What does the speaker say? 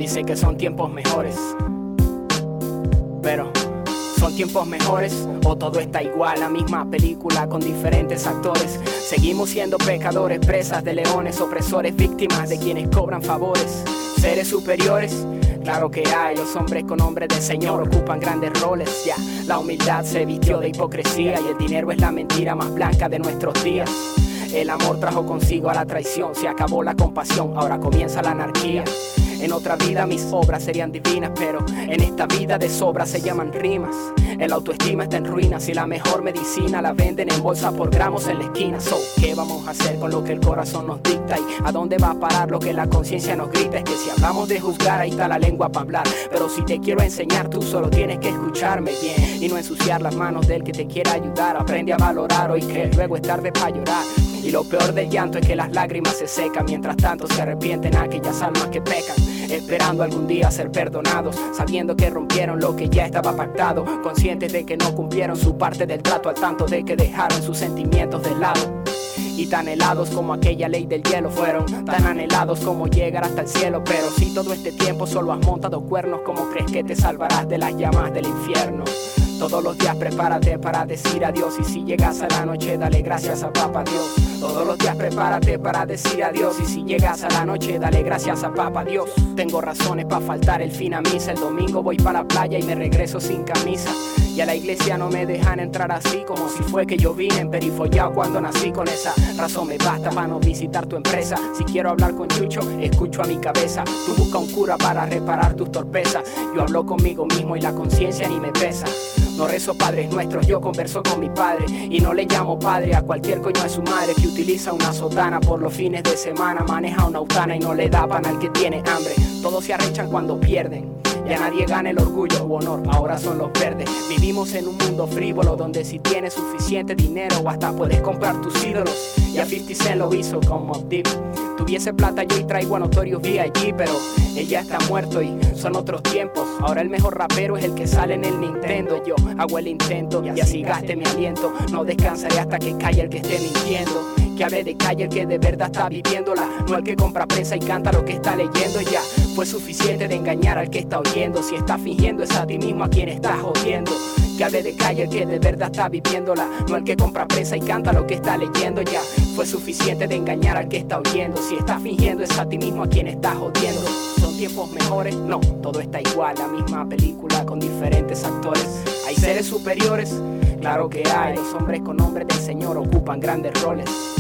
dice que son tiempos mejores, pero ¿son tiempos mejores o todo está igual? La misma película con diferentes actores. Seguimos siendo pecadores, presas de leones, opresores, víctimas de quienes cobran favores. Seres superiores, claro que hay. Los hombres con nombre de señor ocupan grandes roles. Ya, la humildad se vistió de hipocresía y el dinero es la mentira más blanca de nuestros días. El amor trajo consigo a la traición, se acabó la compasión, ahora comienza la anarquía. En otra vida mis obras serían divinas, pero en esta vida de sobra se llaman rimas. El autoestima está en ruinas y la mejor medicina la venden en bolsa por gramos en la esquina. So, ¿qué vamos a hacer con lo que el corazón nos dicta? ¿Y a dónde va a parar lo que la conciencia nos grita? Es que si hablamos de juzgar, ahí está la lengua para hablar. Pero si te quiero enseñar, tú solo tienes que escucharme bien y no ensuciar las manos del que te quiera ayudar. Aprende a valorar hoy que luego es tarde para llorar. Y lo peor del llanto es que las lágrimas se secan, mientras tanto se arrepienten aquellas almas que pecan, esperando algún día ser perdonados, sabiendo que rompieron lo que ya estaba pactado, conscientes de que no cumplieron su parte del trato, al tanto de que dejaron sus sentimientos de lado. Y tan helados como aquella ley del hielo fueron, tan anhelados como llegar hasta el cielo. Pero si todo este tiempo solo has montado cuernos, ¿cómo crees que te salvarás de las llamas del infierno? Todos los días prepárate para decir adiós, y si llegas a la noche dale gracias a Papá Dios. Todos los días prepárate para decir adiós, y si llegas a la noche dale gracias a Papá Dios. Tengo razones para faltar el fin a misa, el domingo voy para la playa y me regreso sin camisa. Y a la iglesia no me dejan entrar así, como si fue que yo vine en perifollado cuando nací. Con esa razón me basta para no visitar tu empresa. Si quiero hablar con Chucho, escucho a mi cabeza. Tú busca un cura para reparar tus torpezas. Yo hablo conmigo mismo y la conciencia ni me pesa. No rezo padres nuestros, yo converso con mi padre. Y no le llamo padre a cualquier coño de su madre que utiliza una sotana por los fines de semana. Maneja una autana y no le da pan al que tiene hambre. Todos se arrechan cuando pierden. Ya nadie gana el orgullo u honor, ahora son los verdes. Vivimos en un mundo frívolo donde si tienes suficiente dinero o hasta puedes comprar tus ídolos. Y a 50 Cent lo hizo con Mobb Deep. Tuviese plata yo y traigo a Notorious B.I.G., pero él ya está muerto y son otros tiempos. Ahora el mejor rapero es el que sale en el Nintendo. Yo hago el intento y así gaste mi aliento. No descansaré hasta que calle el que esté mintiendo. Que hable de calle el que de verdad está viviéndola, no el que compra prensa y canta lo que está leyendo. Ya fue suficiente de engañar al que está oyendo. Si está fingiendo es a ti mismo a quien estás jodiendo. Que hable de calle el que de verdad está viviéndola, no el que compra prensa y canta lo que está leyendo. Ya fue suficiente de engañar al que está oyendo. Si está fingiendo es a ti mismo a quien estás jodiendo. ¿Son tiempos mejores? No, todo está igual, la misma película con diferentes actores. ¿Hay seres superiores? Claro que hay. Los hombres con nombre del Señor ocupan grandes roles.